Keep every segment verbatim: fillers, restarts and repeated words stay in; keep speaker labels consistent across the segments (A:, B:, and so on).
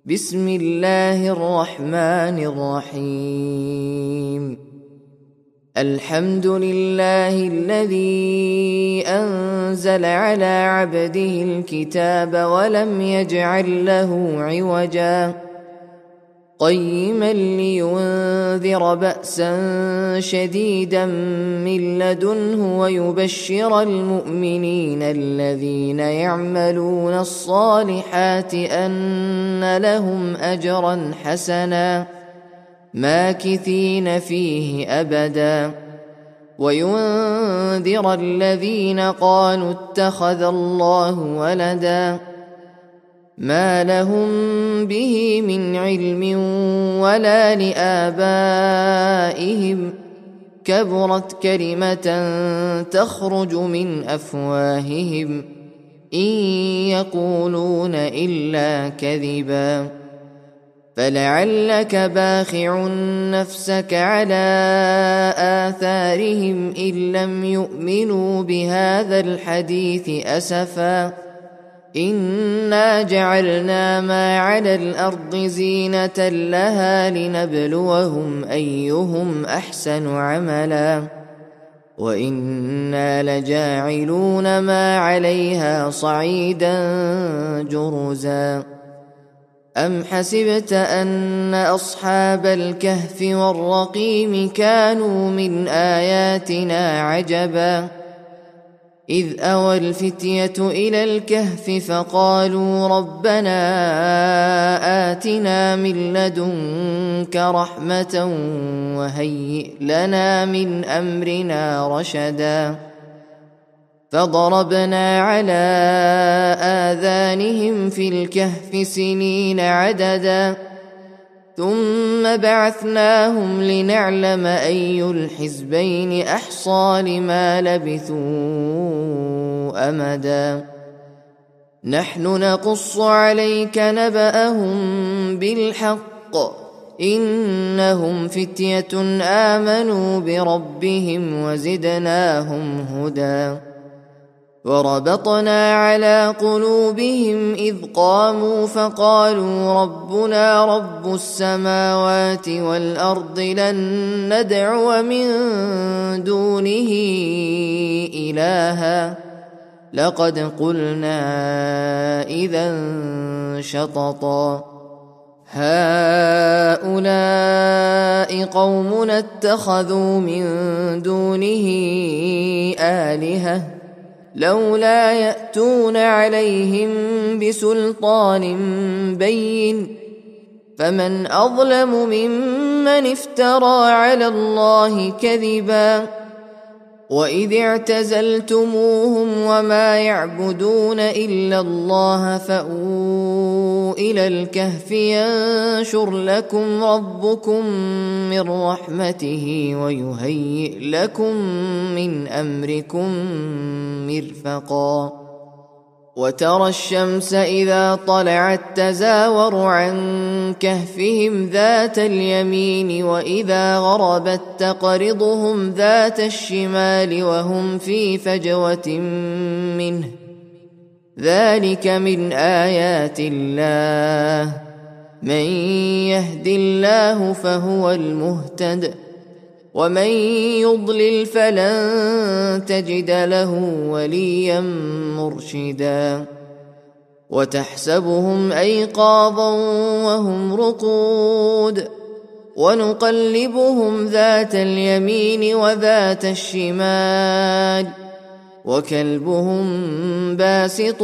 A: بسم الله الرحمن الرحيم. الحمد لله الذي أنزل على عبده الكتاب ولم يجعل له عوجا قيما لينذر بأسا شديدا من لدنه ويبشر المؤمنين الذين يعملون الصالحات أن لهم أجرا حسنا ماكثين فيه أبدا وينذر الذين قالوا اتخذ الله ولدا ما لهم به من علم ولا لآبائهم كبرت كلمة تخرج من أفواههم إن يقولون إلا كذبا فلعلك باخع نفسك على آثارهم إن لم يؤمنوا بهذا الحديث أسفا إنا جعلنا ما على الأرض زينة لها لنبلوهم أيهم أحسن عملا وإنا لجاعلون ما عليها صعيدا جرزا أم حسبت أن أصحاب الكهف والرقيم كانوا من آياتنا عجبا إذ أوى الفتية إلى الكهف فقالوا ربنا آتنا من لدنك رحمة وهيئ لنا من أمرنا رشدا فضربنا على آذانهم في الكهف سنين عددا ثم بعثناهم لنعلم أي الحزبين أحصى لما لبثوا أمدا نحن نقص عليك نبأهم بالحق إنهم فتية آمنوا بربهم وزدناهم هدى وربطنا على قلوبهم إذ قاموا فقالوا ربنا رب السماوات والأرض لن ندعو من دونه إلها لقد قلنا إذا شططا هؤلاء قومنا اتخذوا من دونه آلهة لولا يأتون عليهم بسلطان بين فمن أظلم ممن افترى على الله كذبا وإذ اعتزلتموهم وما يعبدون إلا الله فأووا إلى الكهف ينشر لكم ربكم من رحمته ويهيئ لكم من أمركم مرفقا وترى الشمس إذا طلعت تزاور عن كهفهم ذات اليمين وإذا غربت تقرضهم ذات الشمال وهم في فجوة منه ذلك من آيات الله من يهد الله فهو المهتد ومن يضلل فلن تجد له وليا مرشدا وتحسبهم أيقاظا وهم رقود ونقلبهم ذات اليمين وذات الشمال وكلبهم باسط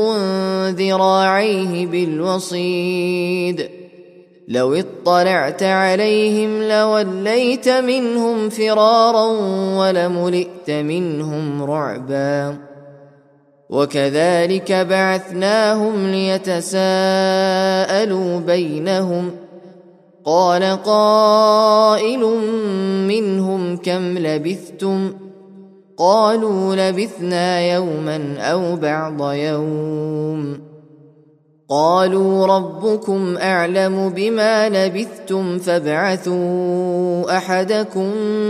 A: ذراعيه بالوصيد لو اطلعت عليهم لوليت منهم فرارا ولملئت منهم رعبا وكذلك بعثناهم ليتساءلوا بينهم قال قائل منهم كم لبثتم قالوا لبثنا يوما أو بعض يوم قالوا ربكم أعلم بما لبثتم فابعثوا أحدكم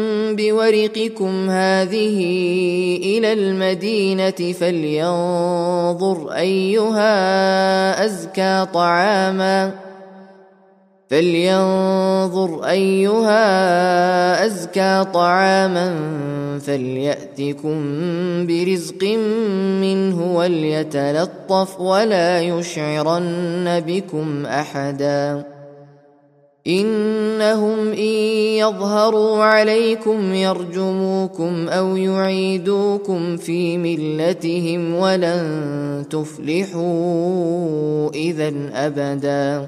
A: بورقكم هذه إلى المدينة فلينظر أيها أزكى طعاما فلينظر أيها أزكى طعاما فليأتكم برزق منه وليتلطف ولا يشعرن بكم أحدا إنهم إن يظهروا عليكم يرجموكم أو يعيدوكم في ملتهم ولن تفلحوا إذن أبدا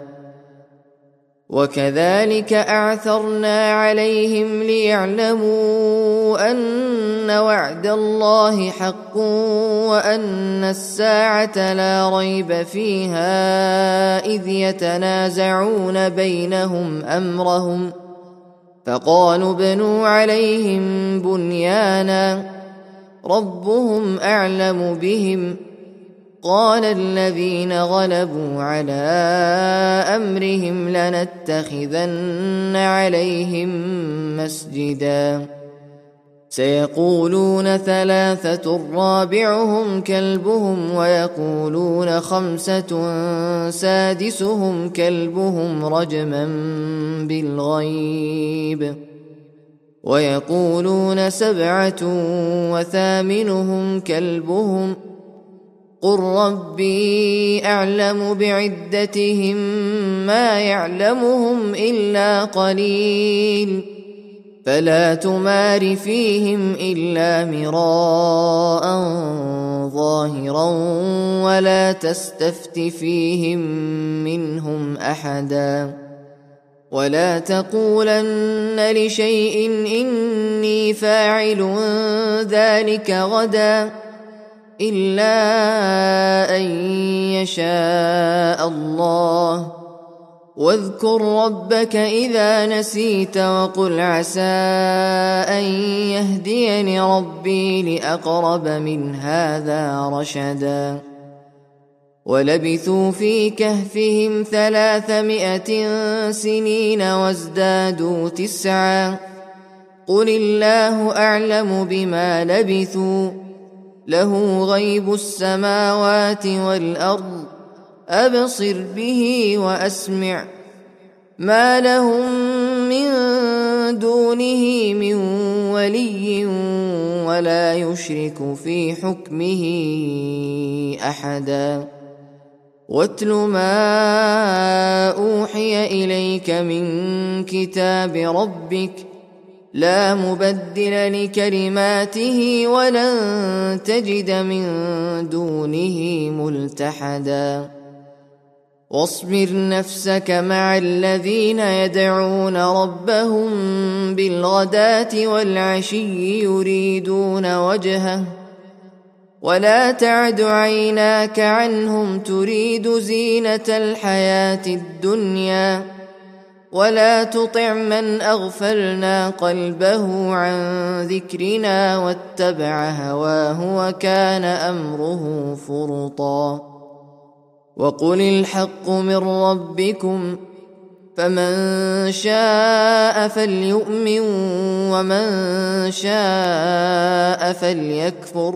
A: وكذلك أعثرنا عليهم ليعلموا أن وعد الله حق وأن الساعة لا ريب فيها إذ يتنازعون بينهم أمرهم فقالوا ابنوا عليهم بنيانا ربهم أعلم بهم قال الذين غلبوا على أمرهم لنتخذن عليهم مسجدا سيقولون ثلاثة رابعهم كلبهم ويقولون خمسة سادسهم كلبهم رجما بالغيب ويقولون سبعة وثامنهم كلبهم قل ربي أعلم بعدتهم ما يعلمهم إلا قليل فلا تمار فيهم إلا مراء ظاهرا ولا تستفت فيهم منهم أحدا ولا تقولن لشيء إني فاعل ذلك غدا إلا أن يشاء الله واذكر ربك إذا نسيت وقل عسى أن يهديني ربي لأقرب من هذا رشدا ولبثوا في كهفهم ثلاثمائة سنين وازدادوا تسعا قل الله أعلم بما لبثوا له غيب السماوات والأرض أبصر به وأسمع ما لهم من دونه من ولي ولا يشرك في حكمه أحدا واتل ما أوحي إليك من كتاب ربك لا مبدل لكلماته ولن تجد من دونه ملتحدا واصبر نفسك مع الذين يدعون ربهم بالغداة والعشي يريدون وجهه ولا تعد عيناك عنهم تريد زينة الحياة الدنيا ولا تطع من أغفلنا قلبه عن ذكرنا واتبع هواه وكان أمره فرطا وقل الحق من ربكم فمن شاء فليؤمن ومن شاء فليكفر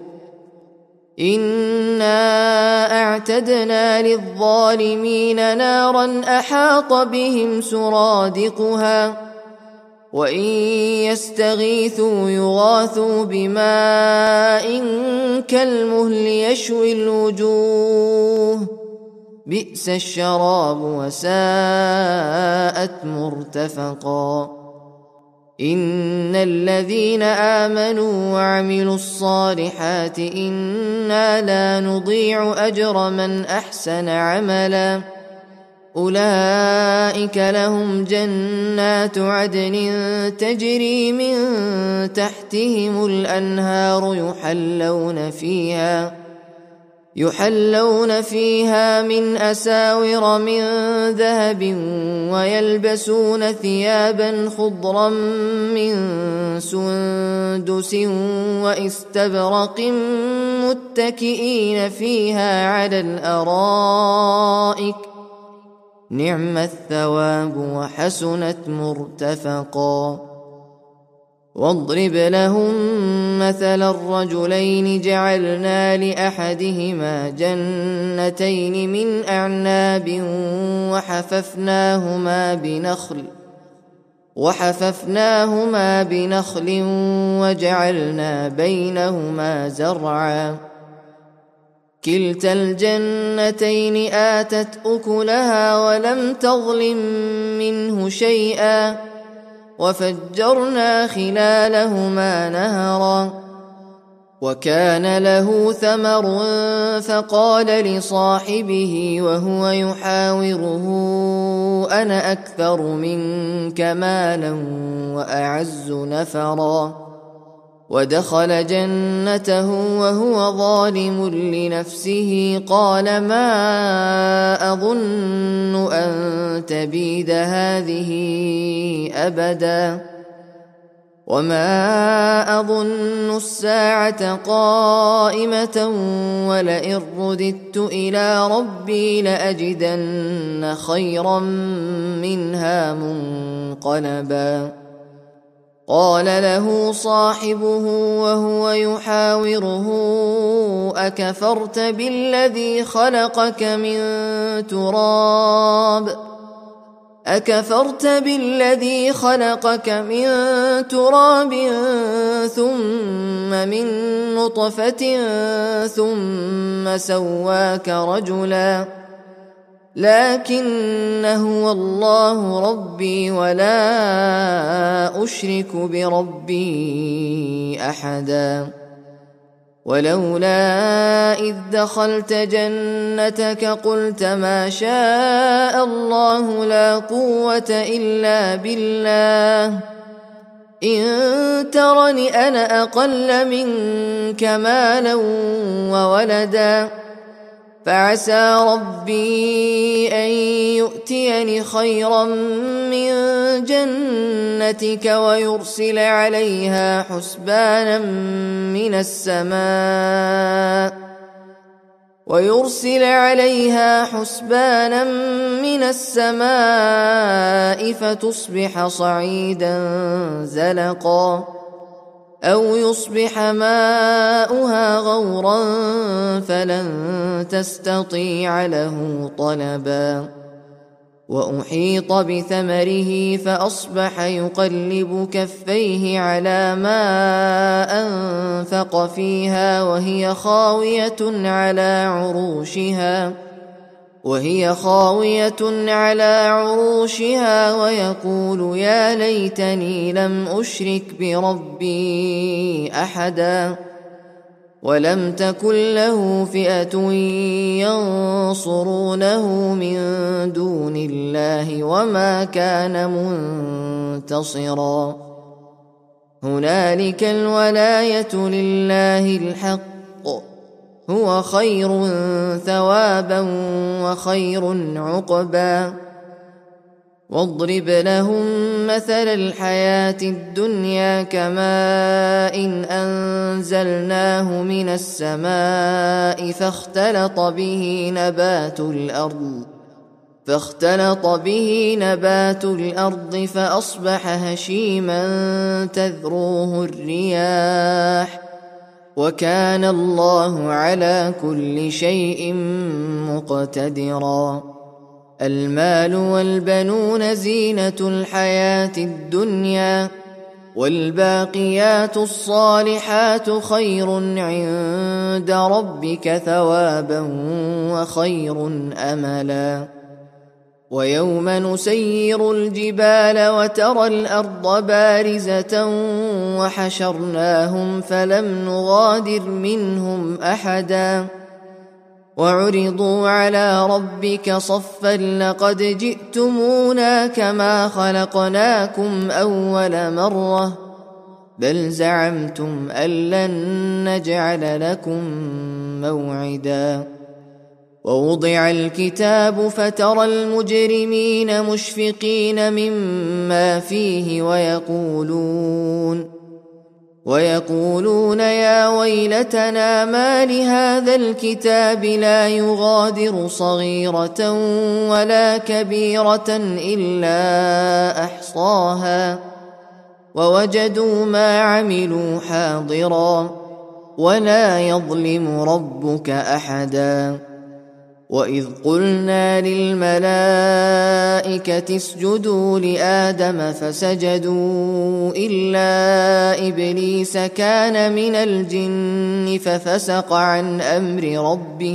A: إنا أعتدنا للظالمين نارا أحاط بهم سرادقها وإن يستغيثوا يغاثوا بماء كالمهل يشوي الوجوه بئس الشراب وساءت مرتفقا إن الذين آمنوا وعملوا الصالحات إنا لا نضيع أجر من أحسن عملا أولئك لهم جنات عدن تجري من تحتهم الأنهار يحلون فيها يحلون فيها من أساور من ذهب ويلبسون ثيابا خضرا من سندس واستبرق متكئين فيها على الأرائك نعم الثواب وحسنت مرتفقا واضرب لهم مثل الرجلين جعلنا لأحدهما جنتين من أعناب وحففناهما بنخل وحففناهما بنخل وجعلنا بينهما زرعا كلتا الجنتين آتت أكلها ولم تظلم منه شيئا وفجرنا خلالهما نهرا وكان له ثمر فقال لصاحبه وهو يحاوره أنا أكثر منك مالا وأعز نفرا ودخل جنته وهو ظالم لنفسه قال ما أظن أن تبيد هذه أبدا وما أظن الساعة قائمة ولئن رددت إلى ربي لأجدن خيرا منها منقلبا قال له صاحبه وهو يحاوره أكفرت بالذي خلقك من تراب أكفرت بالذي خلقك من تراب ثم من نطفة ثم سواك رجلا لكن هو الله ربي ولا أشرك بربي أحدا ولولا إذ دخلت جنتك قلت ما شاء الله لا قوة إلا بالله إن ترني أنا أقل منك مالا وولدا فعسى ربي أن يؤتيني خيرا من جنتك ويرسل عليها حسبانا من السماء ويرسل عليها حسبانا من السماء فتصبح صعيدا زلقا أو يصبح ماؤها غورا فلن تستطيع له طلبا وأحيط بثمره فأصبح يقلب كفيه على ما أنفق فيها وهي خاوية على عروشها وهي خاوية على عروشها ويقول يا ليتني لم أشرك بربي أحدا ولم تكن له فئة ينصرونه من دون الله وما كان منتصرا هنالك الولاية لله الحق هو خير ثوابا وخير عقبا واضرب لهم مثل الحياة الدنيا كماء إن أنزلناه من السماء فاختلط به نبات الأرض فاختلط به نبات الأرض فأصبح هشيما تذروه الرياح وكان الله على كل شيء مقتدرا المال والبنون زينة الحياة الدنيا والباقيات الصالحات خير عند ربك ثوابا وخير أملا ويوم نسير الجبال وترى الأرض بارزة وحشرناهم فلم نغادر منهم أحدا وعرضوا على ربك صفا لقد جئتمونا كما خلقناكم أول مرة بل زعمتم أن لن نجعل لكم موعدا ووضع الكتاب فترى المجرمين مشفقين مما فيه ويقولون ويقولون يا ويلتنا ما لهذا الكتاب لا يغادر صغيرة ولا كبيرة إلا أحصاها ووجدوا ما عملوا حاضرا ولا يظلم ربك أحدا. وإذ قلنا للملائكة اسجدوا لآدم فسجدوا إلا إبليس كان من الجن ففسق عن أمر ربه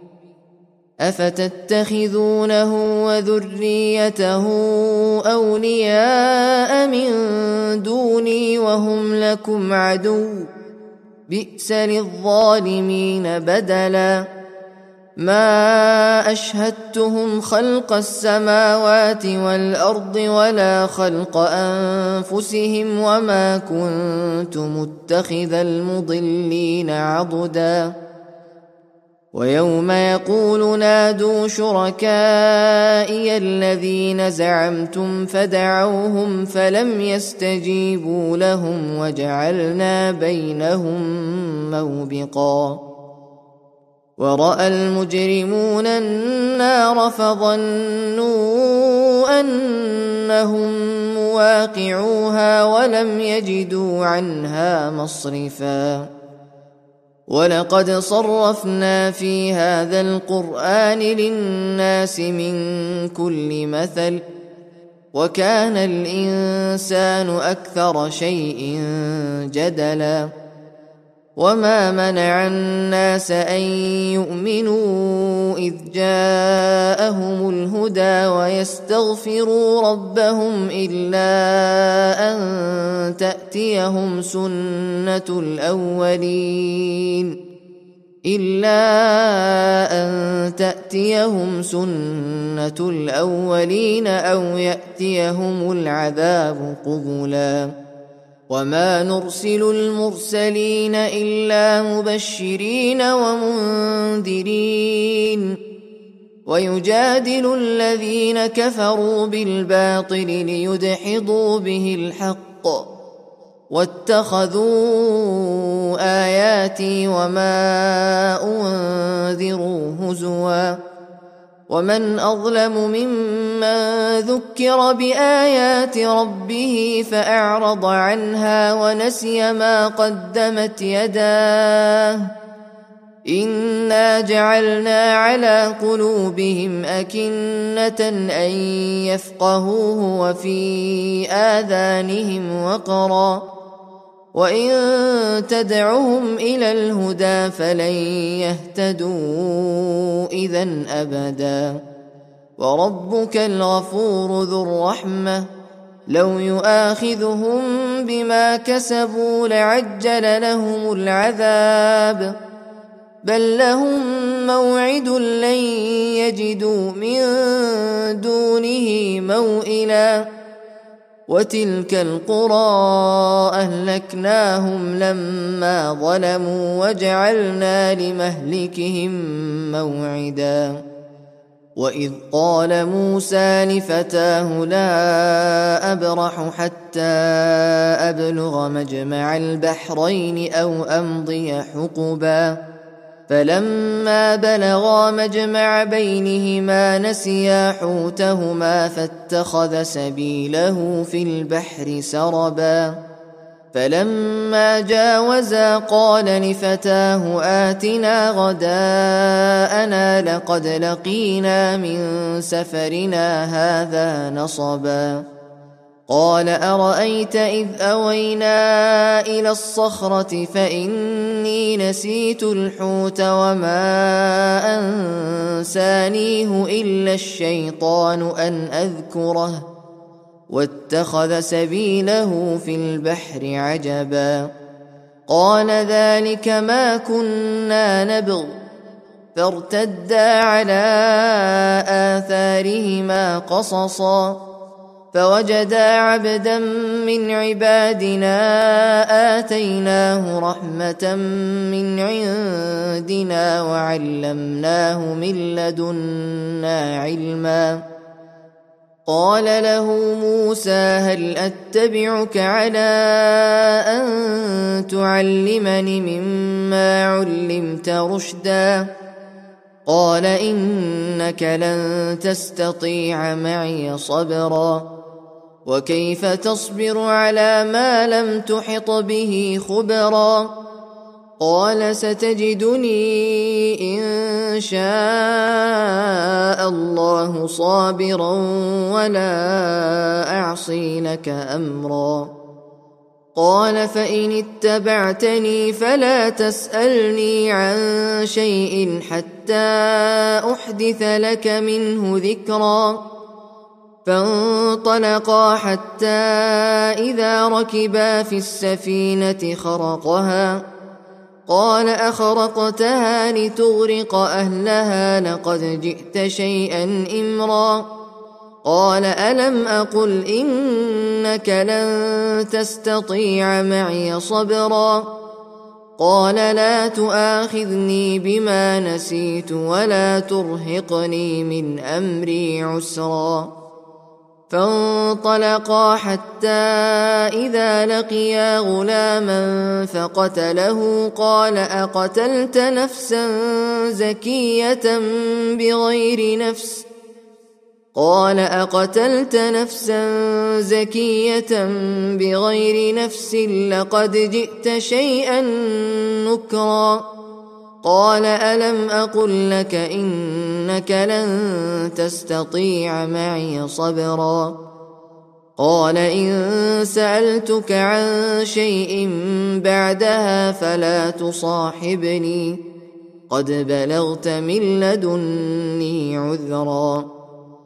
A: أفتتخذونه وذريته أولياء من دوني وهم لكم عدو بئس للظالمين بدلا. ما أشهدتهم خلق السماوات والأرض ولا خلق أنفسهم وما كنت متخذ المضلين عضدا. ويوم يقول نادوا شركائي الذين زعمتم فدعوهم فلم يستجيبوا لهم وجعلنا بينهم موبقا. ورأى المجرمون النار فظنوا أنهم مواقعوها ولم يجدوا عنها مصرفا. ولقد صرفنا في هذا القرآن للناس من كل مثل وكان الإنسان أكثر شيء جدلا. وما منع الناس أن يؤمنوا إذ جاءهم الهدى ويستغفروا ربهم إلا أن تأتيهم سنة الأولين إلا أن تأتيهم سنة الأولين أو يأتيهم العذاب قبلا. وما نرسل المرسلين إلا مبشرين ومنذرين ويجادل الذين كفروا بالباطل ليدحضوا به الحق واتخذوا آياتي وما أنذروا هزوا. ومن أظلم ممن ذكر بآيات ربه فأعرض عنها ونسي ما قدمت يداه إنا جعلنا على قلوبهم أكنة أن يفقهوه وفي آذانهم وقرا وإن تدعهم إلى الهدى فلن يهتدوا إذن أبدا. وربك الغفور ذو الرحمة لو يؤاخذهم بما كسبوا لعجل لهم العذاب بل لهم موعد لن يجدوا من دونه موئلا. وتلك القرى أهلكناهم لما ظلموا وجعلنا لمهلكهم موعدا. وإذ قال موسى لفتاه لا أبرح حتى أبلغ مجمع البحرين أو أمضي حقبا فلما بلغا مجمع بينهما نسيا حوتهما فاتخذ سبيله في البحر سربا. فلما جاوزا قال لفتاه آتنا غداءنا لقد لقينا من سفرنا هذا نصبا. قال أرأيت إذ أوينا إلى الصخرة فإني نسيت الحوت وما أنسانيه إلا الشيطان أن أذكره واتخذ سبيله في البحر عجبا. قال ذلك ما كنا نبغ فارتدا على آثارهما قصصا فوجدا عبدا من عبادنا آتيناه رحمة من عندنا وعلمناه من لدنا علما. قال له موسى هل أتبعك على أن تعلمني مما علمت رشدا قال إنك لن تستطيع معي صبرا وكيف تصبر على ما لم تحط به خبرا قال ستجدني إن شاء الله صابرا ولا أعصي لك أمرا قال فإن اتبعتني فلا تسألني عن شيء حتى أحدث لك منه ذكرا فانطلقا حتى إذا ركبا في السفينة خرقها قال أخرقتها لتغرق أهلها لقد جئت شيئا إمرا قال ألم أقل إنك لن تستطيع معي صبرا قال لا تؤاخذني بما نسيت ولا ترهقني من أمري عسرا فانطلقا حتى إذا لقيا غلاما فقتله قال أقتلت نفسا زكية بغير نفس قال أقتلت نفسا زكية بغير نفس لقد جئت شيئا نكرا قال ألم أقل لك إنك لن تستطيع معي صبرا قال إن سألتك عن شيء بعدها فلا تصاحبني قد بلغت من لدني عذرا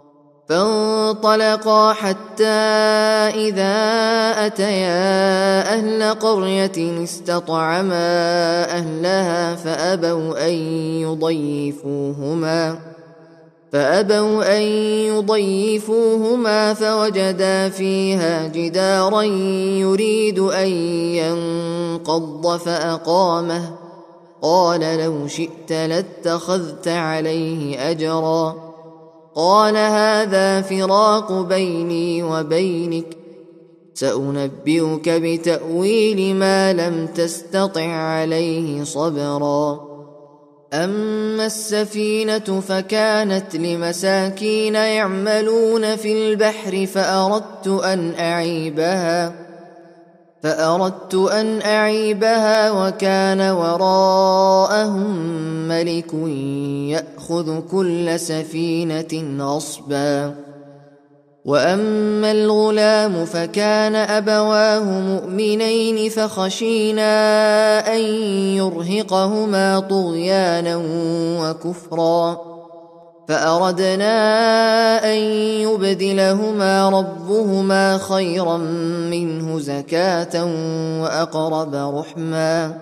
A: فانطلقا حتى إذا أتيا أهل قرية استطعما أهلها فأبوا أن يضيفوهما فأبوا أن يضيفوهما فوجدا فيها جدارا يريد أن ينقض فأقامه قال لو شئت لاتخذت عليه أجرا قال هذا فراق بيني وبينك سأنبئك بتأويل ما لم تستطع عليه صبرا أما السفينة فكانت لمساكين يعملون في البحر فأردت أن أعيبها فأردت أن أعيبها وكان وراءهم ملك يأخذ كل سفينة غصبا وأما الغلام فكان أبواه مؤمنين فخشينا أن يرهقهما طغيانا وكفرا فأردنا أن يبدلهما ربهما خيرا منه زكاة وأقرب رحما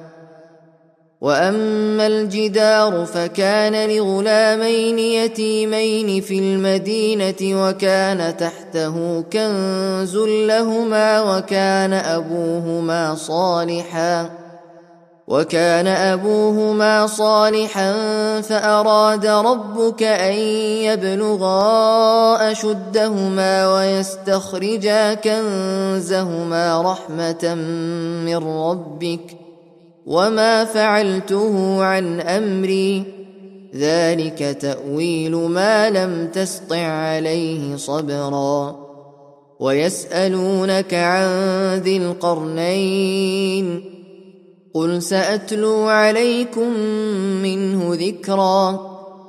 A: وأما الجدار فكان لغلامين يتيمين في المدينة وكان تحته كنز لهما وكان أبوهما صالحا وكان أبوهما صالحا فأراد ربك أن يبلغا أشدهما ويستخرجا كنزهما رحمة من ربك وما فعلته عن أمري ذلك تأويل ما لم تسطع عليه صبرا ويسألونك عن ذي القرنين قل سأتلو عليكم منه ذكرا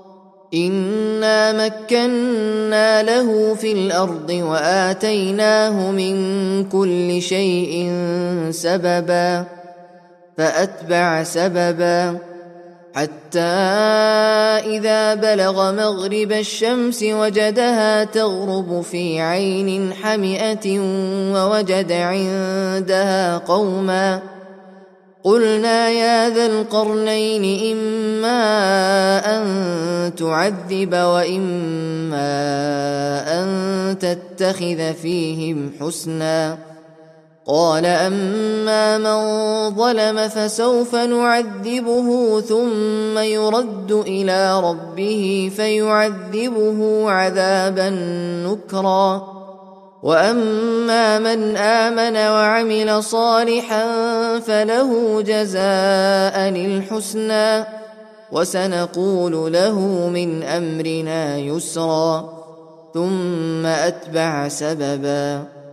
A: إنا مكنا له في الأرض وآتيناه من كل شيء سببا فأتبع سببا حتى إذا بلغ مغرب الشمس وجدها تغرب في عين حمئة ووجد عندها قوما قلنا يا ذا القرنين إما أن تعذب وإما أن تتخذ فيهم حسنا قال أما من ظلم فسوف نعذبه ثم يرد إلى ربه فيعذبه عذابا نكرا وأما من آمن وعمل صالحا فله جزاء الحسنى وسنقول له من أمرنا يسرا ثم أتبع سببا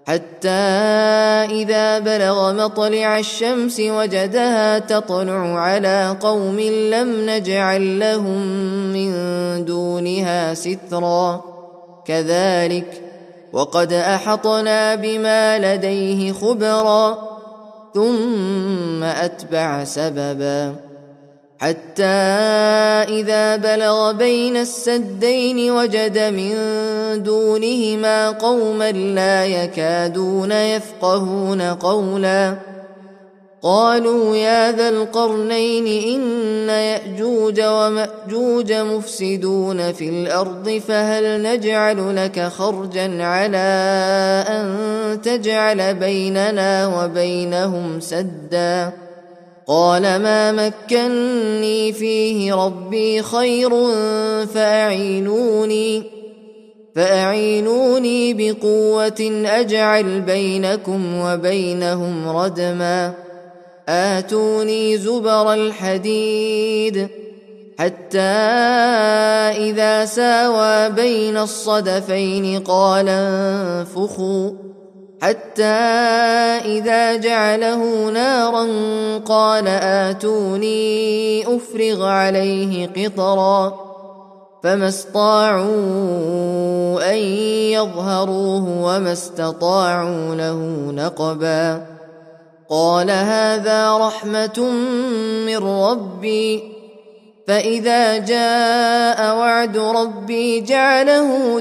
A: حتى إذا بلغ مطلع الشمس وجدها تطلع على قوم لم نجعل لهم من دونها سترا كذلك وقد أحطنا بما لديه خبرا ثم أتبع سببا حتى إذا بلغ بين السدين وجد من دونهما قوما لا يكادون يفقهون قولا قالوا يا ذا القرنين إن يأجوج ومأجوج مفسدون في الأرض فهل نجعل لك خرجا على أن تجعل بيننا وبينهم سدا قال ما مكني فيه ربي خير فأعينوني فأعينوني بقوة أجعل بينكم وبينهم ردما آتوني زبر الحديد حتى إذا ساوى بين الصدفين قال انفخوا حتى إذا جعله نارا قال آتوني أفرغ عليه قطرا فما استطاعوا أن يظهروه وما استطاعوا له نقبا قال هذا رحمة من ربي فإذا جاء وعد ربي جعله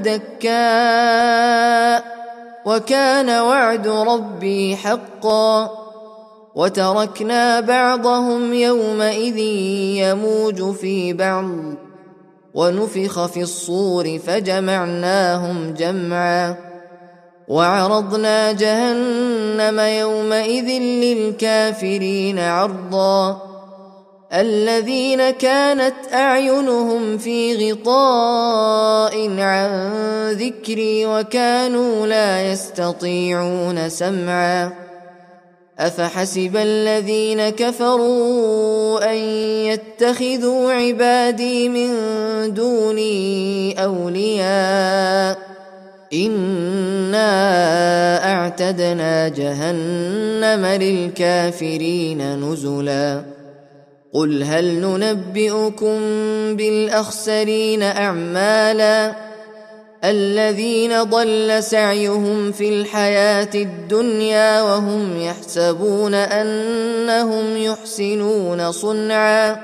A: دكاء وكان وعد ربي حقا وتركنا بعضهم يومئذ يموج في بعض ونفخ في الصور فجمعناهم جمعا وعرضنا جهنم يومئذ للكافرين عرضا الذين كانت أعينهم في غطاء عن ذكري وكانوا لا يستطيعون سمعا أفحسب الذين كفروا أن يتخذوا عبادي من دوني أولياء إنا أعتدنا جهنم للكافرين نزلا قل هل ننبئكم بالأخسرين أعمالا الذين ضل سعيهم في الحياة الدنيا وهم يحسبون أنهم يحسنون صنعا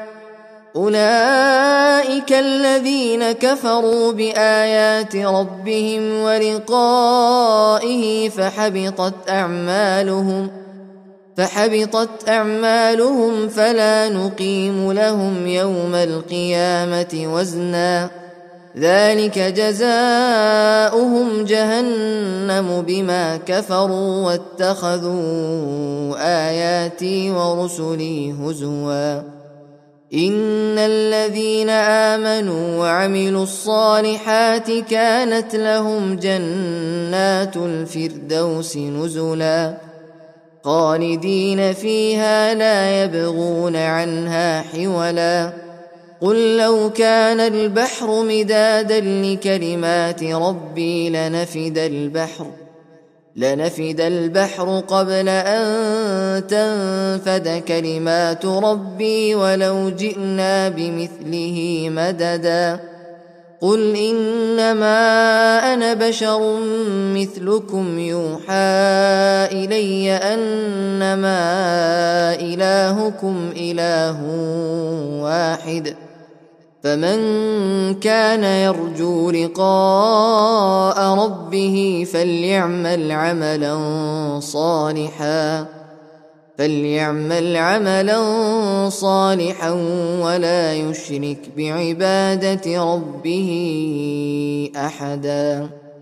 A: أولئك الذين كفروا بآيات ربهم ولقائه فحبطت أعمالهم فحبطت أعمالهم فلا نقيم لهم يوم القيامة وزنا ذلك جزاؤهم جهنم بما كفروا واتخذوا آياتي ورسلي هزوا إن الذين آمنوا وعملوا الصالحات كانت لهم جنات الفردوس نزلا خالدين فيها لا يبغون عنها حولا قل لو كان البحر مدادا لكلمات ربي لنفد البحر لنفد البحر قبل أن تنفد كلمات ربي ولو جئنا بمثله مددا قل إنما أنا بشر مثلكم يوحى إلي أنما إلهكم إله واحد فمن كان يرجو لقاء ربه فليعمل عملا صالحا فليعمل عملا صالحا ولا يشرك بعبادة ربه أحدا.